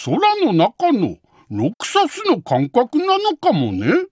空の中のロクサスの感覚なのかもね。